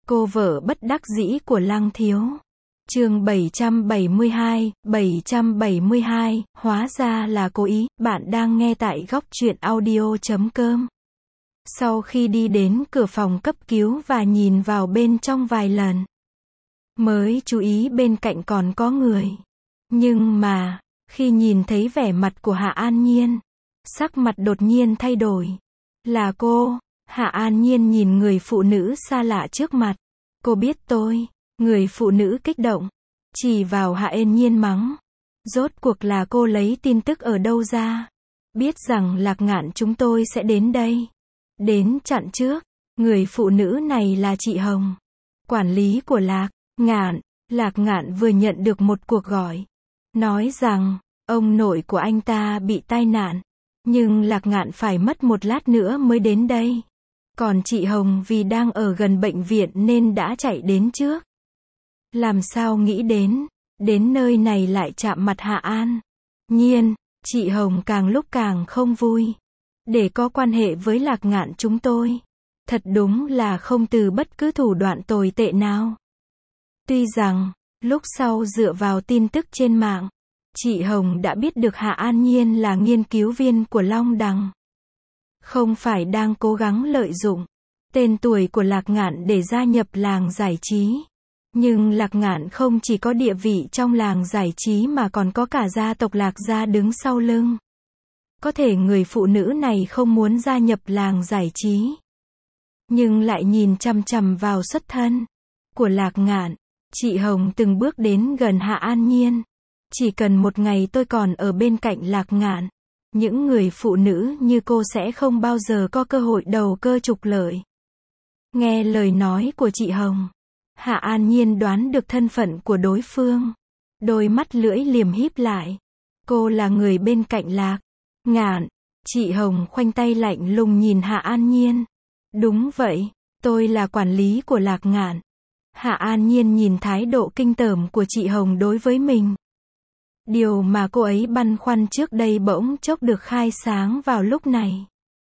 Cô vợ bất đắc dĩ của Lăng Thiếu. Chương 772, hóa ra là cố ý, bạn đang nghe tại góc truyện audio.com. Sau khi đi đến cửa phòng cấp cứu và nhìn vào bên trong vài lần, mới chú ý bên cạnh còn có người. Nhưng mà, khi nhìn thấy vẻ mặt của Hạ An Nhiên, sắc mặt đột nhiên thay đổi. Là cô. Hạ An Nhiên nhìn người phụ nữ xa lạ trước mặt. Cô biết tôi. Người phụ nữ kích động, chỉ vào Hạ An Nhiên mắng. Rốt cuộc là cô lấy tin tức ở đâu ra? Biết rằng Lạc Ngạn chúng tôi sẽ đến đây. Đến chặn trước. Người phụ nữ này là chị Hồng, quản lý của Lạc Ngạn. Lạc Ngạn vừa nhận được một cuộc gọi, nói rằng ông nội của anh ta bị tai nạn, nhưng Lạc Ngạn phải mất một lát nữa mới đến đây. Còn chị Hồng vì đang ở gần bệnh viện nên đã chạy đến trước. Làm sao nghĩ đến nơi này lại chạm mặt Hạ An Nhiên. Chị Hồng càng lúc càng không vui. Để có quan hệ với Lạc Ngạn chúng tôi, thật đúng là không từ bất cứ thủ đoạn tồi tệ nào. Tuy rằng, lúc sau dựa vào tin tức trên mạng, chị Hồng đã biết được Hạ An Nhiên là nghiên cứu viên của Long Đằng, không phải đang cố gắng lợi dụng tên tuổi của Lạc Ngạn để gia nhập làng giải trí. Nhưng Lạc Ngạn không chỉ có địa vị trong làng giải trí mà còn có cả gia tộc Lạc gia đứng sau lưng. Có thể người phụ nữ này không muốn gia nhập làng giải trí, nhưng lại nhìn chằm chằm vào xuất thân của Lạc Ngạn. Chị Hồng từng bước đến gần Hạ An Nhiên. Chỉ cần một ngày tôi còn ở bên cạnh Lạc Ngạn, những người phụ nữ như cô sẽ không bao giờ có cơ hội đầu cơ trục lợi. Nghe lời nói của chị Hồng, Hạ An Nhiên đoán được thân phận của đối phương. Đôi mắt lưỡi liềm híp lại. Cô là người bên cạnh Lạc Ngạn. Chị Hồng khoanh tay lạnh lùng nhìn Hạ An Nhiên. Đúng vậy, tôi là quản lý của Lạc Ngạn. Hạ An Nhiên nhìn thái độ kinh tởm của chị Hồng đối với mình. Điều mà cô ấy băn khoăn trước đây bỗng chốc được khai sáng vào lúc này.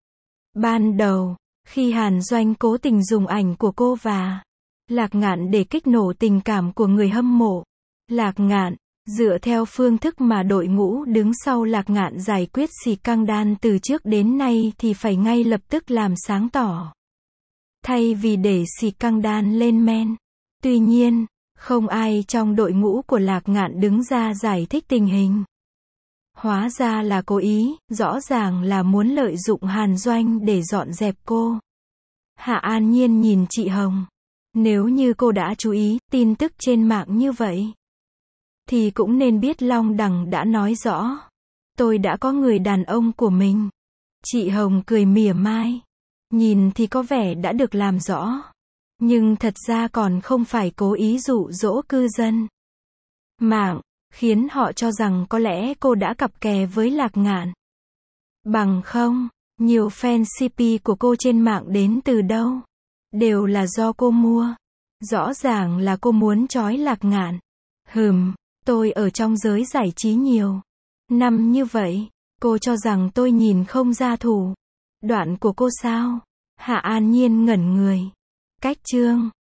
Ban đầu, khi Hàn Doanh cố tình dùng ảnh của cô và Lạc Ngạn để kích nổ tình cảm của người hâm mộ Lạc Ngạn, dựa theo phương thức mà đội ngũ đứng sau Lạc Ngạn giải quyết scandal từ trước đến nay thì phải ngay lập tức làm sáng tỏ, thay vì để scandal lên men. Tuy nhiên, không ai trong đội ngũ của Lạc Ngạn đứng ra giải thích tình hình. Hóa ra là cố ý, rõ ràng là muốn lợi dụng Hàn Doanh để dọn dẹp cô. Hạ An Nhiên nhìn chị Hồng. Nếu như cô đã chú ý tin tức trên mạng như vậy, thì cũng nên biết Long Đằng đã nói rõ. Tôi đã có người đàn ông của mình. Chị Hồng cười mỉa mai. Nhìn thì có vẻ đã được làm rõ. Nhưng thật ra còn không phải cố ý dụ dỗ cư dân mạng, khiến họ cho rằng có lẽ cô đã cặp kè với Lạc Ngạn. Bằng không, nhiều fan CP của cô trên mạng đến từ đâu? Đều là do cô mua. Rõ ràng là cô muốn trói Lạc Ngạn. Tôi ở trong giới giải trí nhiều năm như vậy, cô cho rằng tôi nhìn không ra thủ đoạn của cô sao? Hạ An Nhiên ngẩn người. Cách chương